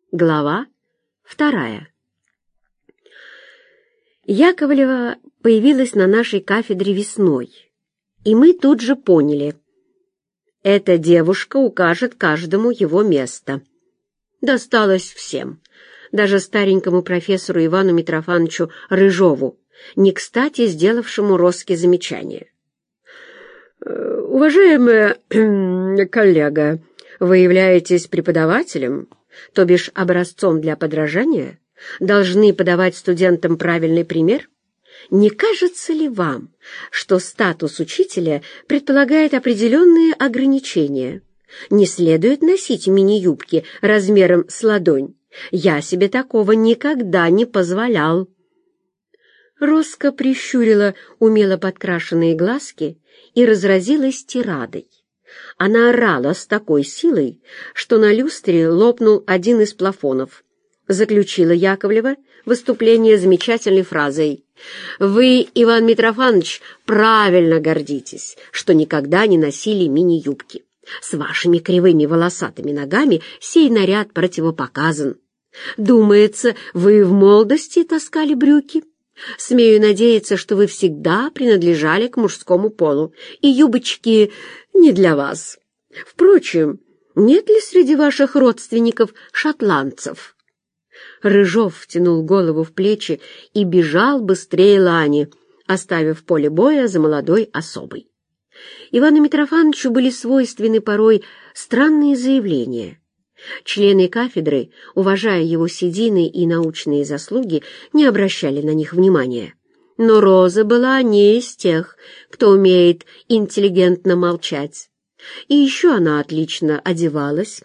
Глава 2. Яковлева появилась на нашей кафедре весной, и мы тут же поняли — эта девушка укажет каждому его место. Досталось всем, даже старенькому профессору Ивану Митрофановичу Рыжову, не кстати сделавшему Роске замечание. «Уважаемая коллега, вы являетесь преподавателем, то бишь образцом для подражания, должны подавать студентам правильный пример? Не кажется ли вам, что статус учителя предполагает определенные ограничения? Не следует носить мини-юбки размером с ладонь. Я себе такого никогда не позволял». Роска прищурила умело подкрашенные глазки и разразилась тирадой. Она орала с такой силой, что на люстре лопнул один из плафонов. Заключила Яковлева выступление замечательной фразой: «Вы, Иван Митрофанович, правильно гордитесь, что никогда не носили мини-юбки. С вашими кривыми волосатыми ногами сей наряд противопоказан. Думается, вы в молодости таскали брюки. Смею надеяться, что вы всегда принадлежали к мужскому полу, и юбочки не для вас. Впрочем, нет ли среди ваших родственников шотландцев?» Рыжов втянул голову в плечи и бежал быстрее лани, оставив поле боя за молодой особой. Ивану Митрофановичу были свойственны порой странные заявления. Члены кафедры, уважая его седины и научные заслуги, не обращали на них внимания. Но Роза была не из тех, кто умеет интеллигентно молчать. И еще она отлично одевалась,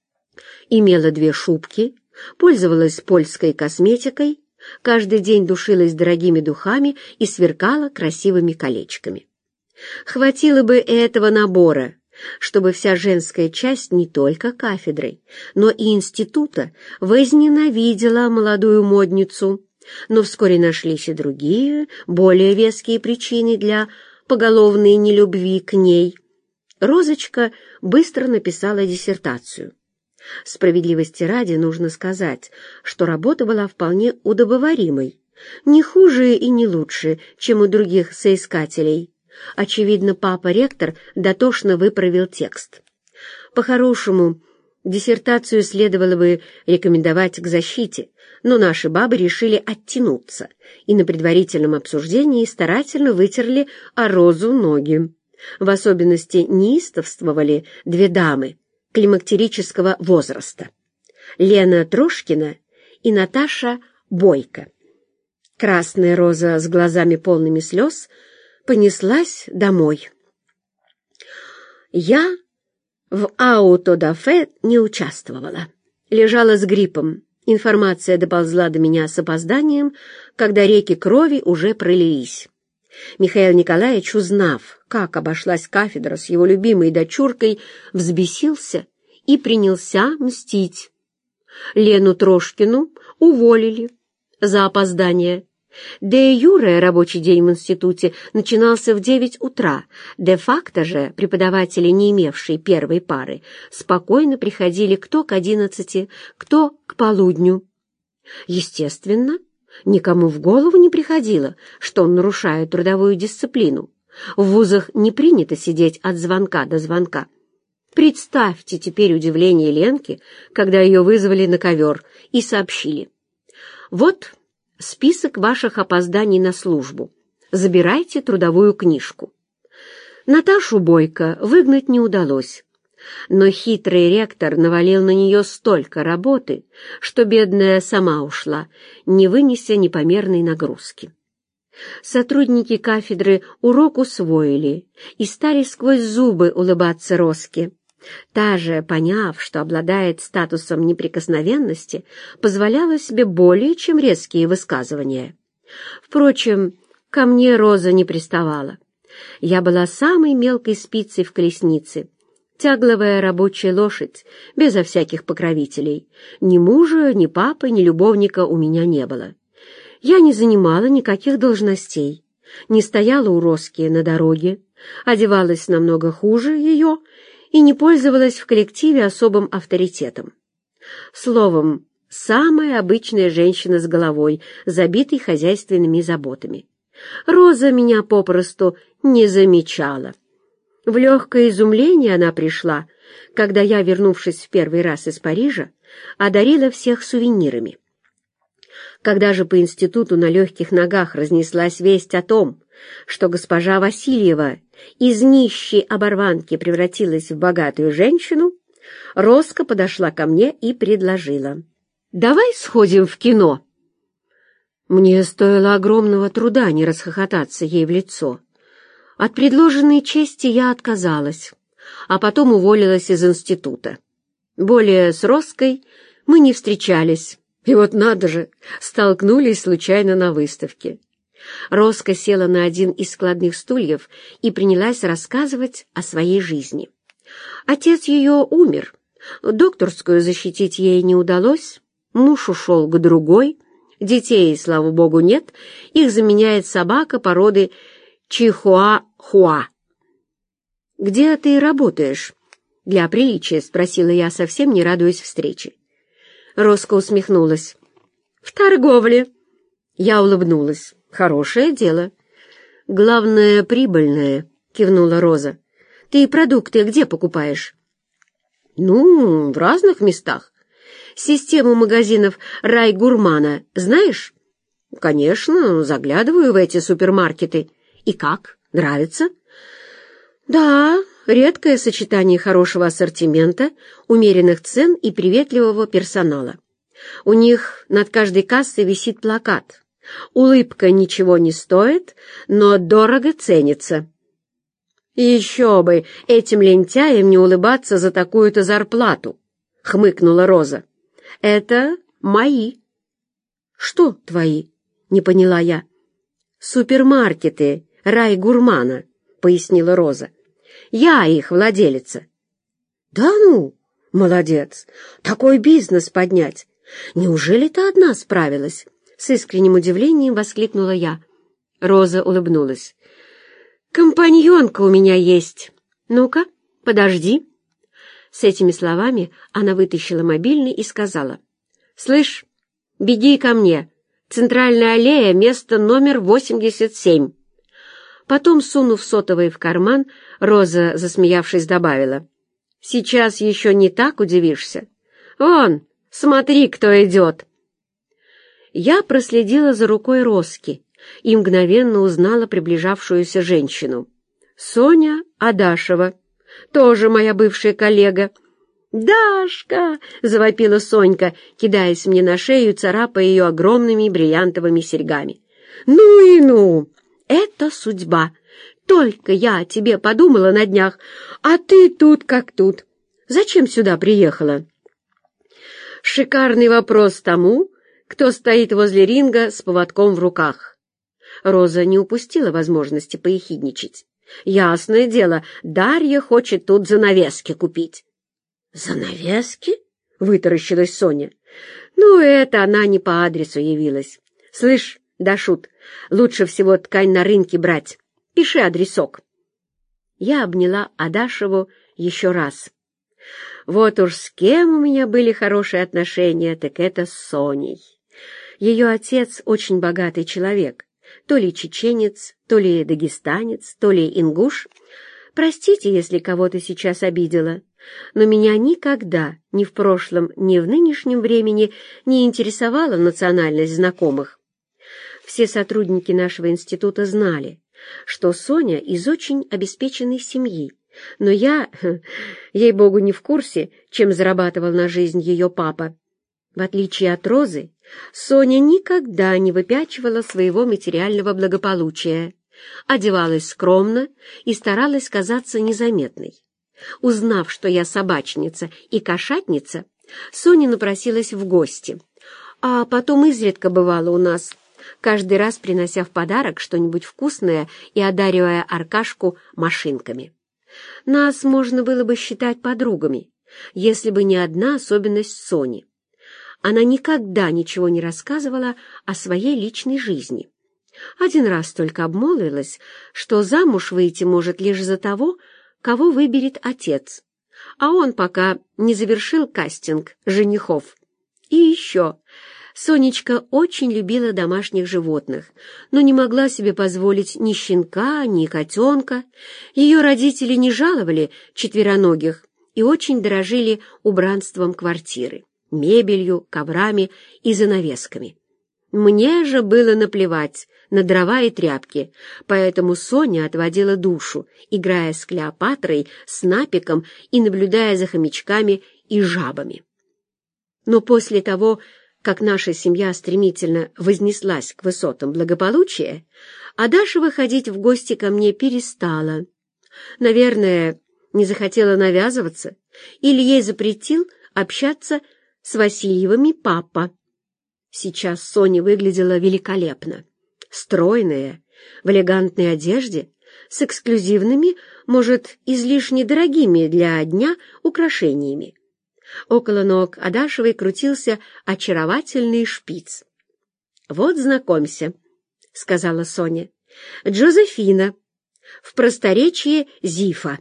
имела 2 шубки, пользовалась польской косметикой, каждый день душилась дорогими духами и сверкала красивыми колечками. Хватило бы этого набора, чтобы вся женская часть не только кафедры, но и института возненавидела молодую модницу, но вскоре нашлись и другие, более веские причины для поголовной нелюбви к ней. Розочка быстро написала диссертацию. Справедливости ради нужно сказать, что работа была вполне удобоваримой, не хуже и не лучше, чем у других соискателей. Очевидно, папа-ректор дотошно выправил текст. По-хорошему, диссертацию следовало бы рекомендовать к защите, но наши бабы решили оттянуться и на предварительном обсуждении старательно вытерли о Розу ноги. В особенности неистовствовали 2 дамы климактерического возраста — Лена Трошкина и Наташа Бойко. Красная Роза с глазами полными слез понеслась домой. Я в аутодафе не участвовала. Лежала с гриппом. Информация доползла до меня с опозданием, когда реки крови уже пролились. Михаил Николаевич, узнав, как обошлась кафедра с его любимой дочуркой, взбесился и принялся мстить. Лену Трошкину уволили за опоздание. Де-юре рабочий день в институте начинался в 9 утра, де-факто же преподаватели, не имевшие первой пары, спокойно приходили кто к 11, кто к полудню. Естественно, никому в голову не приходило, что он нарушает трудовую дисциплину. В вузах не принято сидеть от звонка до звонка. Представьте теперь удивление Ленки, когда ее вызвали на ковер и сообщили: «Вот список ваших опозданий на службу. Забирайте трудовую книжку». Наташу Бойко выгнать не удалось, но хитрый ректор навалил на нее столько работы, что бедная сама ушла, не вынеся непомерной нагрузки. Сотрудники кафедры урок усвоили и стали сквозь зубы улыбаться Роске. Та же, поняв, что обладает статусом неприкосновенности, позволяла себе более чем резкие высказывания. Впрочем, ко мне Роза не приставала. Я была самой мелкой спицей в колеснице, тягловая рабочая лошадь, безо всяких покровителей. Ни мужа, ни папы, ни любовника у меня не было. Я не занимала никаких должностей, не стояла у Роски на дороге, одевалась намного хуже ее и не пользовалась в коллективе особым авторитетом. Словом, самая обычная женщина с головой, забитой хозяйственными заботами. Роза меня попросту не замечала. В легкое изумление она пришла, когда я, вернувшись в первый раз из Парижа, одарила всех сувенирами. Когда же по институту на легких ногах разнеслась весть о том, что госпожа Васильева из нищей оборванки превратилась в богатую женщину, Роска подошла ко мне и предложила: «Давай сходим в кино». Мне стоило огромного труда не расхохотаться ей в лицо. От предложенной чести я отказалась, а потом уволилась из института. Более с Роской мы не встречались, и вот надо же, столкнулись случайно на выставке. Роска села на один из складных стульев и принялась рассказывать о своей жизни. Отец ее умер, докторскую защитить ей не удалось, муж ушел к другой, детей, слава богу, нет, их заменяет собака породы чихуахуа. «Где ты работаешь?» — для приличия спросила я, совсем не радуясь встрече. Роска усмехнулась. «В торговле». Я улыбнулась. «Хорошее дело». «Главное, прибыльное», — кивнула Роза. «Ты продукты где покупаешь?» «Ну, в разных местах. Систему магазинов «Рай-Гурмана» знаешь?» «Конечно, заглядываю в эти супермаркеты. И как? Нравится?» «Да, редкое сочетание хорошего ассортимента, умеренных цен и приветливого персонала. У них над каждой кассой висит плакат: «Улыбка ничего не стоит, но дорого ценится». «Еще бы этим лентяям не улыбаться за такую-то зарплату», — хмыкнула Роза. «Это мои». «Что твои?» — не поняла я. «Супермаркеты Рай-Гурмана», — пояснила Роза. «Я их владелица». «Да ну, молодец! Такой бизнес поднять! Неужели ты одна справилась?» С искренним удивлением воскликнула я. Роза улыбнулась. «Компаньонка у меня есть. Ну-ка, подожди». С этими словами она вытащила мобильный и сказала: «Слышь, беги ко мне. Центральная аллея, место номер 87». Потом, сунув сотовый в карман, Роза, засмеявшись, добавила: «Сейчас еще не так удивишься. Вон, смотри, кто идет». Я проследила за рукой Роски и мгновенно узнала приближавшуюся женщину. Соня Адашева, тоже моя бывшая коллега. «Дашка!» — завопила Сонька, кидаясь мне на шею, царапая ее огромными бриллиантовыми серьгами. «Ну и ну! Это судьба! Только я о тебе подумала на днях, а ты тут как тут. Зачем сюда приехала?» «Шикарный вопрос тому, кто стоит возле ринга с поводком в руках». Роза не упустила возможности поехидничать. «Ясное дело, Дарья хочет тут занавески купить». «Занавески?» — вытаращилась Соня. «Ну, это она не по адресу явилась. Слышь, Дашут, лучше всего ткань на рынке брать. Пиши адресок». Я обняла Адашеву еще раз. Вот уж с кем у меня были хорошие отношения, так это с Соней. Ее отец очень богатый человек, то ли чеченец, то ли дагестанец, то ли ингуш. Простите, если кого-то сейчас обидела, но меня никогда, ни в прошлом, ни в нынешнем времени не интересовала национальность знакомых. Все сотрудники нашего института знали, что Соня из очень обеспеченной семьи, но я, ей-богу, не в курсе, чем зарабатывал на жизнь ее папа. В отличие от Розы, Соня никогда не выпячивала своего материального благополучия, одевалась скромно и старалась казаться незаметной. Узнав, что я собачница и кошатница, Соня напросилась в гости, а потом изредка бывала у нас, каждый раз принося в подарок что-нибудь вкусное и одаривая Аркашку машинками. Нас можно было бы считать подругами, если бы не одна особенность Сони. Она никогда ничего не рассказывала о своей личной жизни. Один раз только обмолвилась, что замуж выйти может лишь за того, кого выберет отец, а он пока не завершил кастинг женихов. И еще. Сонечка очень любила домашних животных, но не могла себе позволить ни щенка, ни котенка. Ее родители не жаловали четвероногих и очень дорожили убранством квартиры, мебелью, коврами и занавесками. Мне же было наплевать на дрова и тряпки, поэтому Соня отводила душу, играя с Клеопатрой, с Напиком и наблюдая за хомячками и жабами. Но после того, как наша семья стремительно вознеслась к высотам благополучия, Адаша выходить в гости ко мне перестала. Наверное, не захотела навязываться, или ей запретил общаться с Васильевыми папа. Сейчас Соня выглядела великолепно, стройная, в элегантной одежде, с эксклюзивными, может, излишне дорогими для дня украшениями. Около ног Адашевой крутился очаровательный шпиц. «Вот, знакомься», — сказала Соня, — «Джозефина, в просторечии Зифа».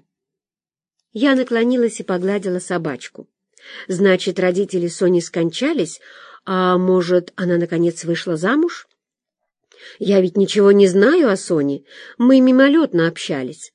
Я наклонилась и погладила собачку. Значит, родители Сони скончались, а может, она, наконец, вышла замуж? Я ведь ничего не знаю о Соне, мы мимолетно общались.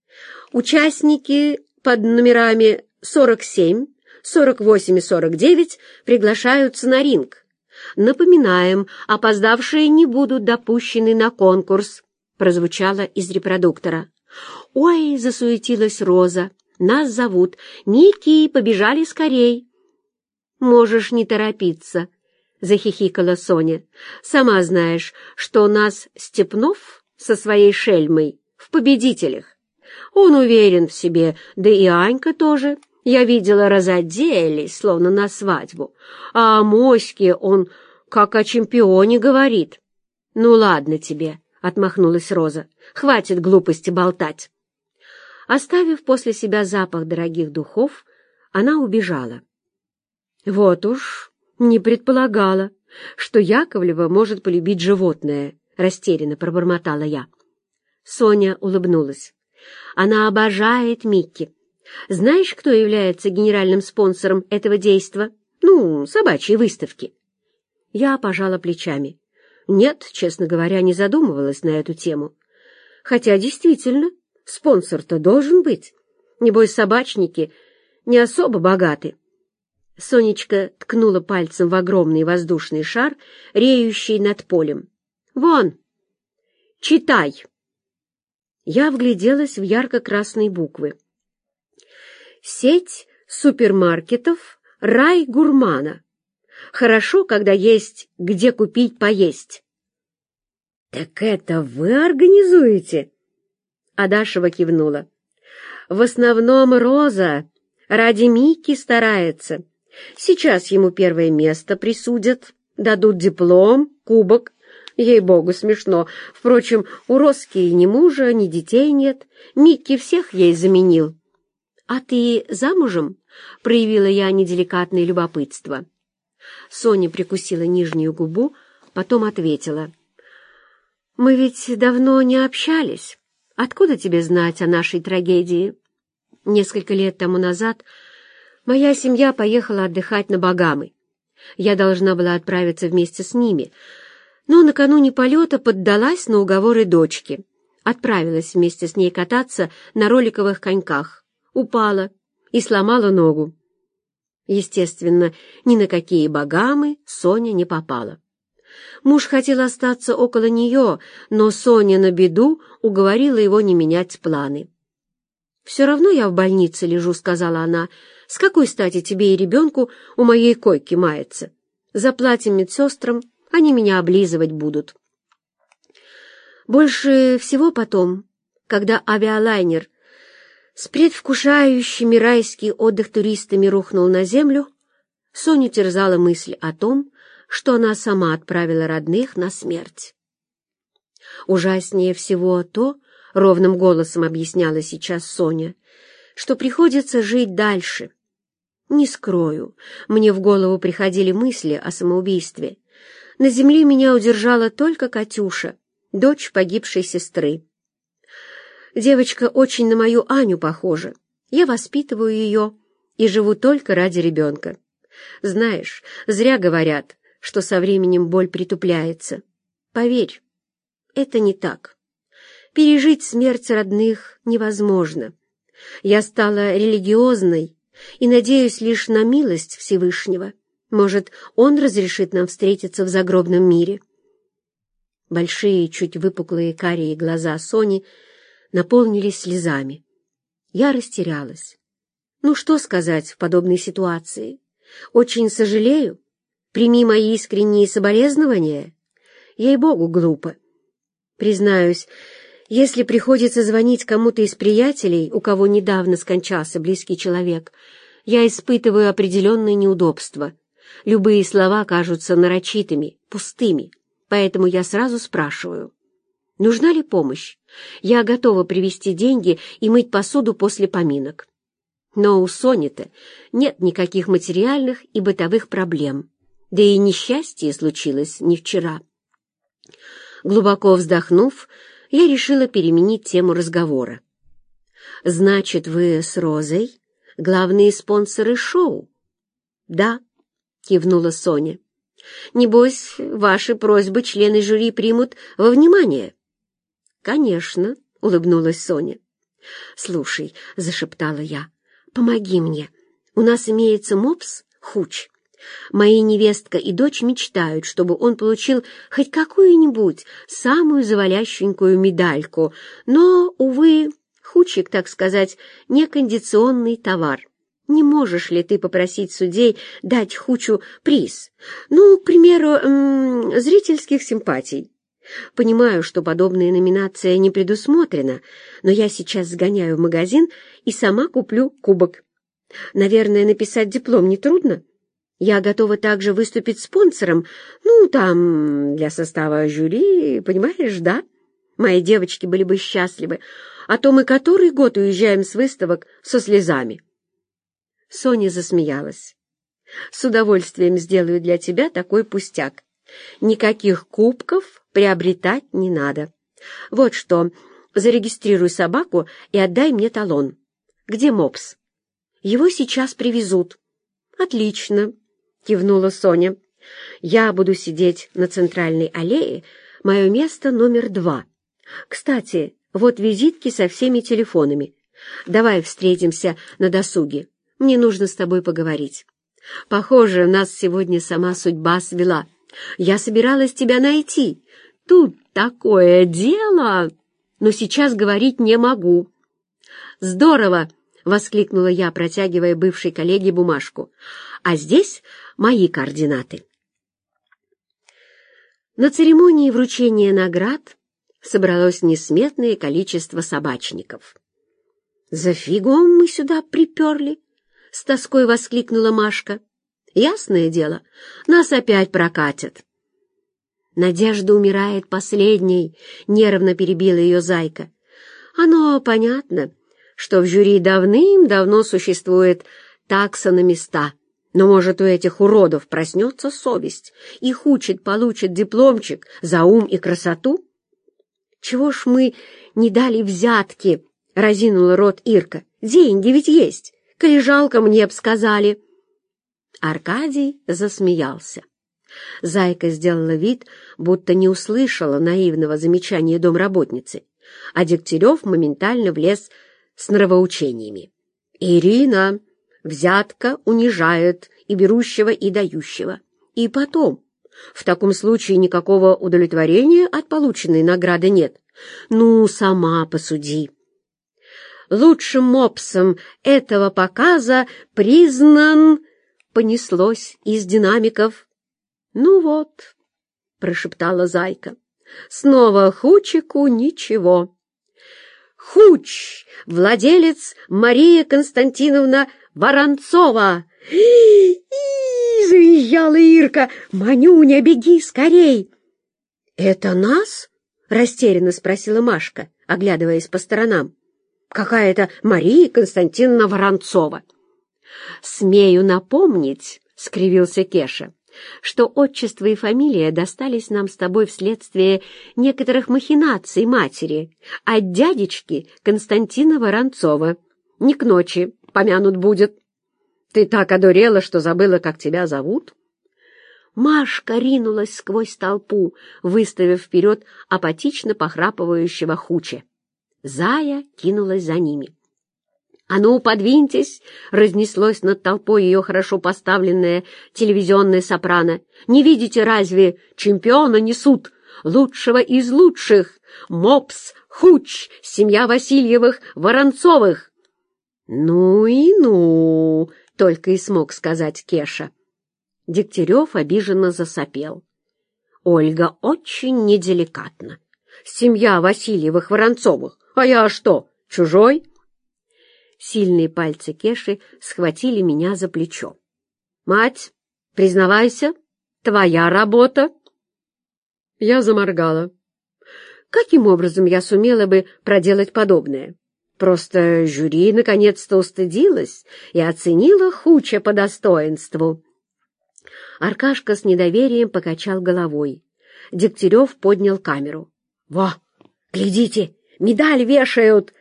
Участники под номерами 47, 48 и 49 приглашаются на ринг. Напоминаем, опоздавшие не будут допущены на конкурс, прозвучало из репродуктора. «Ой!» — засуетилась Роза. «Нас зовут. Микки, побежали скорей!» «Можешь не торопиться», — захихикала Соня. «Сама знаешь, что у нас Степнов со своей шельмой в победителях. Он уверен в себе, да и Анька тоже. Я видела, разоделись, словно на свадьбу. А о моське он как о чемпионе говорит». «Ну ладно тебе», — отмахнулась Роза. «Хватит глупости болтать». Оставив после себя запах дорогих духов, она убежала. «Вот уж не предполагала, что Яковлева может полюбить животное», — растерянно пробормотала я. Соня улыбнулась. «Она обожает Микки. Знаешь, кто является генеральным спонсором этого действа? Ну, собачьей выставки». Я пожала плечами. Нет, честно говоря, не задумывалась на эту тему. Хотя, действительно, спонсор-то должен быть. Небось, собачники не особо богаты. Сонечка ткнула пальцем в огромный воздушный шар, реющий над полем. «Вон! Читай!» Я вгляделась в ярко-красные буквы. «Сеть супермаркетов «Рай гурмана». Хорошо, когда есть где купить поесть». «Так это вы организуете?» Адашева кивнула. «В основном Роза ради Микки старается. Сейчас ему первое место присудят, дадут диплом, кубок. Ей-богу, смешно. Впрочем, у Розки ни мужа, ни детей нет. Микки всех ей заменил». «А ты замужем?» — проявила я неделикатное любопытство. Соня прикусила нижнюю губу, потом ответила. «Мы ведь давно не общались. Откуда тебе знать о нашей трагедии?» Несколько лет тому назад моя семья поехала отдыхать на Багамы. Я должна была отправиться вместе с ними, но накануне полета поддалась на уговоры дочки. Отправилась вместе с ней кататься на роликовых коньках, упала и сломала ногу. Естественно, ни на какие Багамы Соня не попала. Муж хотел остаться около нее, но Соня на беду уговорила его не менять планы. «Все равно я в больнице лежу», — сказала она. «С какой стати тебе и ребенку у моей койки маяться? Заплатим медсестрам, они меня облизывать будут». Больше всего потом, когда авиалайнер с предвкушающими райский отдых туристами рухнул на землю, Соню терзала мысль о том, что она сама отправила родных на смерть. Ужаснее всего то, — ровным голосом объясняла сейчас Соня, — что приходится жить дальше. Не скрою, мне в голову приходили мысли о самоубийстве. На земле меня удержала только Катюша, дочь погибшей сестры. Девочка очень на мою Аню похожа. Я воспитываю ее и живу только ради ребенка. Знаешь, зря говорят, что со временем боль притупляется. Поверь, это не так. Пережить смерть родных невозможно. Я стала религиозной и надеюсь лишь на милость Всевышнего. Может, Он разрешит нам встретиться в загробном мире. Большие, чуть выпуклые карие глаза Сони наполнились слезами. Я растерялась. Ну, что сказать в подобной ситуации? Очень сожалею. Прими мои искренние соболезнования. Ей-богу, глупо. Признаюсь, если приходится звонить кому-то из приятелей, у кого недавно скончался близкий человек, я испытываю определенные неудобства. Любые слова кажутся нарочитыми, пустыми, поэтому я сразу спрашиваю: нужна ли помощь? Я готова привезти деньги и мыть посуду после поминок. Но у Сони-то нет никаких материальных и бытовых проблем, да и несчастье случилось не вчера. Глубоко вздохнув, я решила переменить тему разговора. «Значит, вы с Розой главные спонсоры шоу?» «Да», — кивнула Соня. «Небось, ваши просьбы члены жюри примут во внимание?» «Конечно», — улыбнулась Соня. «Слушай», — зашептала я, — «помоги мне. У нас имеется мопс Хуч. Моя невестка и дочь мечтают, чтобы он получил хоть какую-нибудь самую завалященькую медальку, но, увы, Хучик, так сказать, некондиционный товар. Не можешь ли ты попросить судей дать Хучу приз? Ну, к примеру, зрительских симпатий. Понимаю, что подобная номинация не предусмотрена, но я сейчас сгоняю в магазин и сама куплю кубок. Наверное, написать диплом нетрудно? Я готова также выступить спонсором, ну, там, для состава жюри, понимаешь, да? Мои девочки были бы счастливы, а то мы который год уезжаем с выставок со слезами». Соня засмеялась. «С удовольствием сделаю для тебя такой пустяк. Никаких кубков приобретать не надо. Вот что, зарегистрируй собаку и отдай мне талон. Где мопс?» «Его сейчас привезут». «Отлично», — кивнула Соня. «Я буду сидеть на центральной аллее, мое место номер 2. Кстати, вот визитки со всеми телефонами. Давай встретимся на досуге. Мне нужно с тобой поговорить. Похоже, нас сегодня сама судьба свела. Я собиралась тебя найти. Тут такое дело, но сейчас говорить не могу». «Здорово!» — воскликнула я, протягивая бывшей коллеге бумажку. «А здесь мои координаты». На церемонии вручения наград собралось несметное количество собачников. «За фигом мы сюда приперли!» — с тоской воскликнула Машка. «Ясное дело, нас опять прокатят». «Надежда умирает последней», — нервно перебила ее Зайка. «Оно понятно, что в жюри давным-давно существует такса на места. Но, может, у этих уродов проснется совесть, и Хучик получит дипломчик за ум и красоту?» «Чего ж мы не дали взятки?» — разинула рот Ирка. «Деньги ведь есть, коллежалка мне б сказали». Аркадий засмеялся. Зайка сделала вид, будто не услышала наивного замечания домработницы, а Дегтярев моментально влез с нравоучениями. «Ирина, взятка унижает и берущего, и дающего. И потом, в таком случае никакого удовлетворения от полученной награды нет. Ну, сама посуди. Лучшим мопсом этого показа признан...» Понеслось из динамиков. «Ну вот», — прошептала Зайка, — «снова Хучику ничего». «Хуч, владелец Мария Константиновна Воронцова!» Завизжала Ирка. «Манюня, беги скорей!» «Это нас?» — растерянно спросила Машка, оглядываясь по сторонам. «Какая-то Мария Константиновна Воронцова». «Смею напомнить», — скривился Кеша, «что отчество и фамилия достались нам с тобой вследствие некоторых махинаций матери от дядечки Константина Воронцова. Не к ночи помянут будет». Ты так одурела, что забыла, как тебя зовут?» Машка ринулась сквозь толпу, выставив вперед апатично похрапывающего Хуча. Зая кинулась за ними. «А ну, подвиньтесь!» — разнеслось над толпой ее хорошо поставленное телевизионное сопрано. «Не видите разве? Чемпиона несут! Лучшего из лучших! Мопс, Хуч, семья Васильевых-Воронцовых!» «Ну и ну!» — только и смог сказать Кеша. Дегтярев обиженно засопел. «Ольга очень неделикатна. Семья Васильевых-Воронцовых. А я что, чужой?» Сильные пальцы Кеши схватили меня за плечо. «Мать, признавайся, твоя работа?» Я заморгала. Каким образом я сумела бы проделать подобное? Просто жюри наконец-то устыдилось и оценило Хуча по достоинству. Аркашка с недоверием покачал головой. Дегтярев поднял камеру. «Во, глядите, медаль вешают!»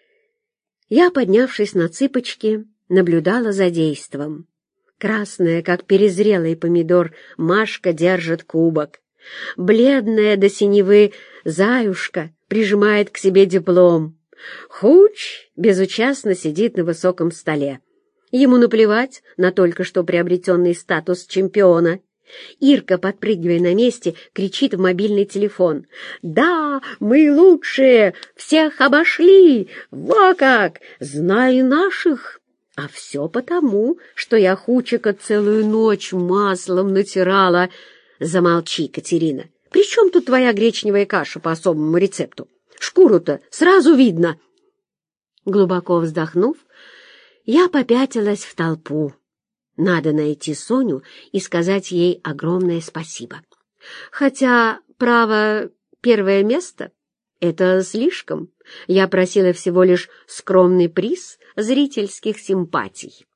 Я, поднявшись на цыпочки, наблюдала за действом. Красная, как перезрелый помидор, Машка держит кубок. Бледная до синевы Заюшка прижимает к себе диплом. Хуч безучастно сидит на высоком столе. Ему наплевать на только что приобретенный статус чемпиона. Ирка, подпрыгивая на месте, кричит в мобильный телефон. «Да, мы лучшие! Всех обошли! Во как! Знаю наших!» А все потому, что я Хучика целую ночь маслом натирала. Замолчи, Катерина. При чем тут твоя гречневая каша по особому рецепту? Шкуру-то сразу видно. Глубоко вздохнув, я попятилась в толпу. Надо найти Соню и сказать ей огромное спасибо. Хотя, право, первое место — это слишком. Я просила всего лишь скромный приз зрительских симпатий.